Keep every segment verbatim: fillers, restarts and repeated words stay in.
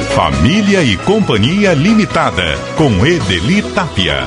Família e Companhia Limitada, com Edeli Tapia.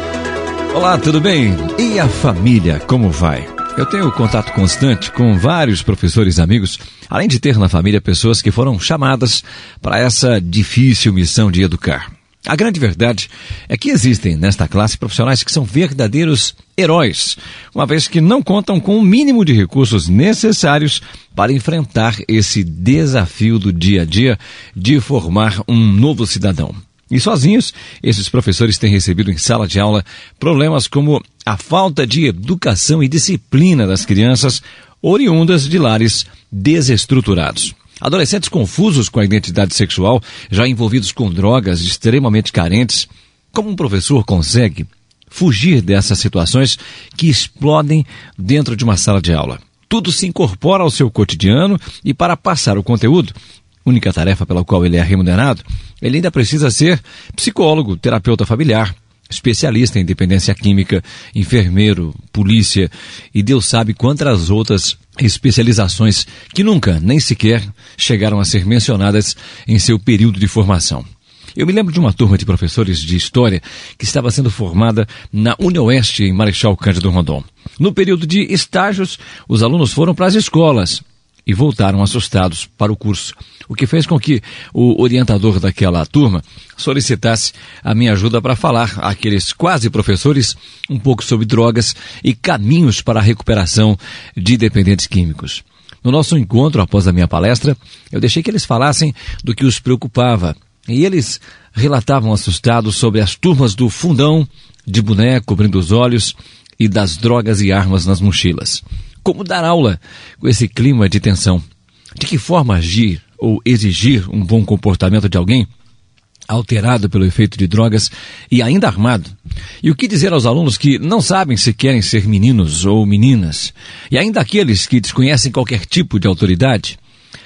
Olá, tudo bem? E a família, como vai? Eu tenho contato constante com vários professores amigos, além de ter na família pessoas que foram chamadas para essa difícil missão de educar. A grande verdade é que existem nesta classe profissionais que são verdadeiros heróis, uma vez que não contam com o mínimo de recursos necessários para enfrentar esse desafio do dia a dia de formar um novo cidadão. E sozinhos, esses professores têm recebido em sala de aula problemas como a falta de educação e disciplina das crianças oriundas de lares desestruturados. Adolescentes confusos com a identidade sexual, já envolvidos com drogas, extremamente carentes. Como um professor consegue fugir dessas situações que explodem dentro de uma sala de aula? Tudo se incorpora ao seu cotidiano e, para passar o conteúdo, única tarefa pela qual ele é remunerado, ele ainda precisa ser psicólogo, terapeuta familiar, especialista em dependência química, enfermeiro, polícia e Deus sabe quantas outras especializações que nunca, nem sequer, chegaram a ser mencionadas em seu período de formação. Eu me lembro de uma turma de professores de História que estava sendo formada na UniOeste, em Marechal Cândido Rondon. No período de estágios, os alunos foram para as escolas e voltaram assustados para o curso, o que fez com que o orientador daquela turma solicitasse a minha ajuda para falar àqueles quase professores um pouco sobre drogas e caminhos para a recuperação de dependentes químicos. No nosso encontro, após a minha palestra, eu deixei que eles falassem do que os preocupava, e eles relatavam assustados sobre as turmas do fundão, de boné cobrindo os olhos e das drogas e armas nas mochilas. Como dar aula com esse clima de tensão? De que forma agir ou exigir um bom comportamento de alguém alterado pelo efeito de drogas e ainda armado? E o que dizer aos alunos que não sabem se querem ser meninos ou meninas? E ainda aqueles que desconhecem qualquer tipo de autoridade?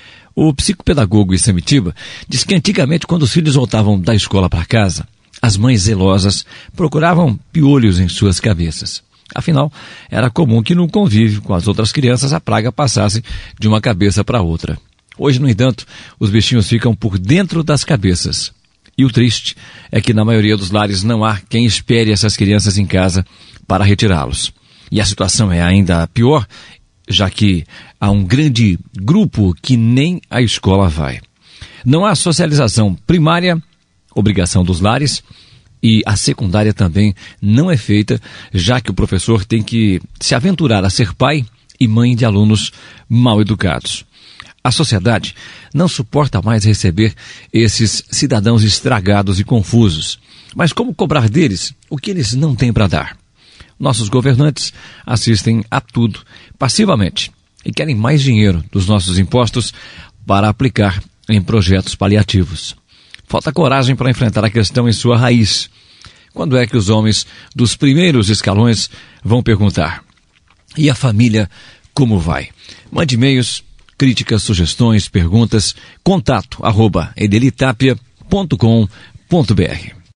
O psicopedagogo Isamitiba diz que antigamente, quando os filhos voltavam da escola para casa, as mães zelosas procuravam piolhos em suas cabeças. Afinal, era comum que no convívio com as outras crianças a praga passasse de uma cabeça para outra. Hoje, no entanto, os bichinhos ficam por dentro das cabeças. E o triste é que na maioria dos lares não há quem espere essas crianças em casa para retirá-los. E a situação é ainda pior, já que há um grande grupo que nem à escola vai. Não há socialização primária, obrigação dos lares, e a secundária também não é feita, já que o professor tem que se aventurar a ser pai e mãe de alunos mal educados. A sociedade não suporta mais receber esses cidadãos estragados e confusos. Mas como cobrar deles o que eles não têm para dar? Nossos governantes assistem a tudo passivamente e querem mais dinheiro dos nossos impostos para aplicar em projetos paliativos. Falta coragem para enfrentar a questão em sua raiz. Quando é que os homens dos primeiros escalões vão perguntar: e a família, como vai? Mande e-mails, críticas, sugestões, perguntas, contato arroba edelitapia ponto com ponto br.